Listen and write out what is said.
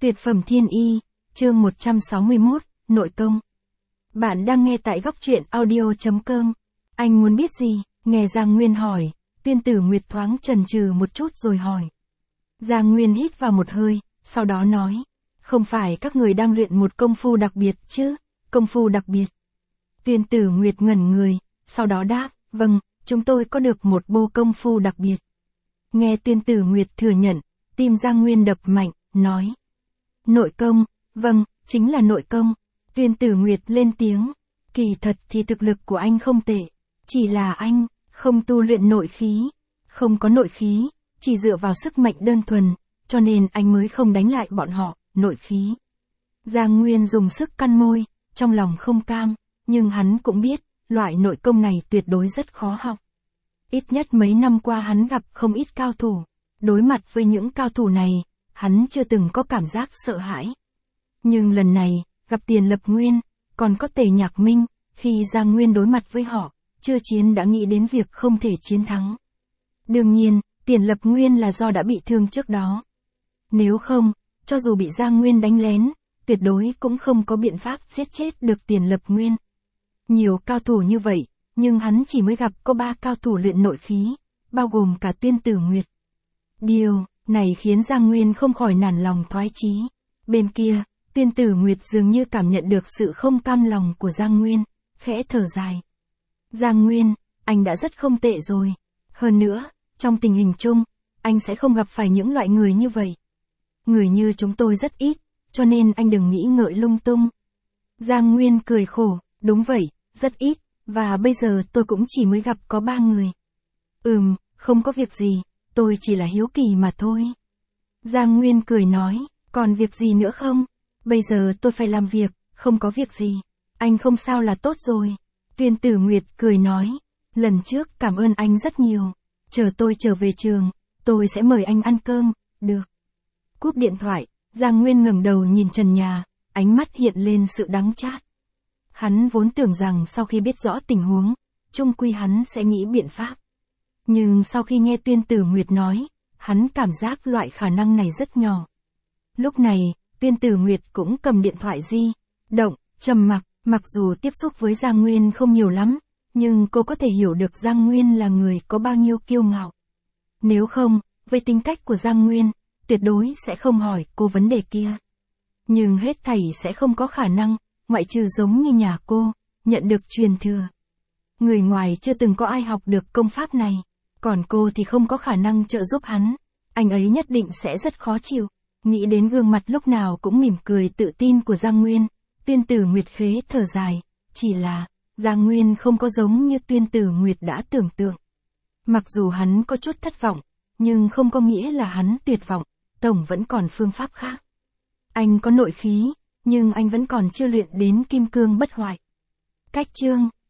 Tuyệt phẩm thiên y, chương 161, nội công. Bạn đang nghe tại góc truyện audio.com. Anh muốn biết gì? Nghe Giang Nguyên hỏi, Tuyên Tử Nguyệt thoáng chần chừ một chút rồi hỏi. Giang Nguyên hít vào một hơi, sau đó nói, không phải các người đang luyện một công phu đặc biệt chứ? Công phu đặc biệt. Tuyên Tử Nguyệt ngẩn người, sau đó đáp, vâng, chúng tôi có được một bộ công phu đặc biệt. Nghe Tuyên Tử Nguyệt thừa nhận, tim Giang Nguyên đập mạnh, nói. Nội công, vâng, chính là nội công. Tuyên Tử Nguyệt lên tiếng, kỳ thật thì thực lực của anh không tệ, chỉ là anh không tu luyện nội khí, không có nội khí, chỉ dựa vào sức mạnh đơn thuần, cho nên anh mới không đánh lại bọn họ, nội khí. Giang Nguyên dùng sức cắn môi, trong lòng không cam, nhưng hắn cũng biết, loại nội công này tuyệt đối rất khó học. Ít nhất mấy năm qua hắn gặp không ít cao thủ, đối mặt với những cao thủ này, hắn chưa từng có cảm giác sợ hãi. Nhưng lần này, gặp Tiền Lập Nguyên, còn có Tề Nhạc Minh, khi Giang Nguyên đối mặt với họ, chưa chiến đã nghĩ đến việc không thể chiến thắng. Đương nhiên, Tiền Lập Nguyên là do đã bị thương trước đó. Nếu không, cho dù bị Giang Nguyên đánh lén, tuyệt đối cũng không có biện pháp giết chết được Tiền Lập Nguyên. Nhiều cao thủ như vậy, nhưng hắn chỉ mới gặp có 3 cao thủ luyện nội khí, bao gồm cả Tuyên Tử Nguyệt. Điều này khiến Giang Nguyên không khỏi nản lòng thoái chí. Bên kia, Tuyên Tử Nguyệt dường như cảm nhận được sự không cam lòng của Giang Nguyên, khẽ thở dài. Giang Nguyên, anh đã rất không tệ rồi. Hơn nữa, trong tình hình chung, anh sẽ không gặp phải những loại người như vậy. Người như chúng tôi rất ít, cho nên anh đừng nghĩ ngợi lung tung. Giang Nguyên cười khổ, đúng vậy, rất ít, và bây giờ tôi cũng chỉ mới gặp có 3 người. Không có việc gì, tôi chỉ là hiếu kỳ mà thôi. Giang Nguyên cười nói, còn việc gì nữa không? Bây giờ tôi phải làm việc, không có việc gì. Anh không sao là tốt rồi. Tuyên Tử Nguyệt cười nói, lần trước cảm ơn anh rất nhiều. Chờ tôi trở về trường, tôi sẽ mời anh ăn cơm, được. Cúp điện thoại, Giang Nguyên ngẩng đầu nhìn trần nhà, ánh mắt hiện lên sự đắng chát. Hắn vốn tưởng rằng sau khi biết rõ tình huống, chung quy hắn sẽ nghĩ biện pháp. Nhưng sau khi nghe Tuyên Tử Nguyệt nói, hắn cảm giác loại khả năng này rất nhỏ. Lúc này, Tuyên Tử Nguyệt cũng cầm điện thoại di động, trầm mặc, mặc dù tiếp xúc với Giang Nguyên không nhiều lắm, nhưng cô có thể hiểu được Giang Nguyên là người có bao nhiêu kiêu ngạo. Nếu không, với tính cách của Giang Nguyên, tuyệt đối sẽ không hỏi cô vấn đề kia. Nhưng hết thảy sẽ không có khả năng, ngoại trừ giống như nhà cô, nhận được truyền thừa. Người ngoài chưa từng có ai học được công pháp này, còn cô thì không có khả năng trợ giúp hắn, anh ấy nhất định sẽ rất khó chịu. Nghĩ đến gương mặt lúc nào cũng mỉm cười tự tin của Giang Nguyên, Tuyên Tử Nguyệt khế thở dài, chỉ là, Giang Nguyên không có giống như Tuyên Tử Nguyệt đã tưởng tượng. Mặc dù hắn có chút thất vọng, nhưng không có nghĩa là hắn tuyệt vọng, tổng vẫn còn phương pháp khác. Anh có nội khí, nhưng anh vẫn còn chưa luyện đến kim cương bất hoại. Cách chương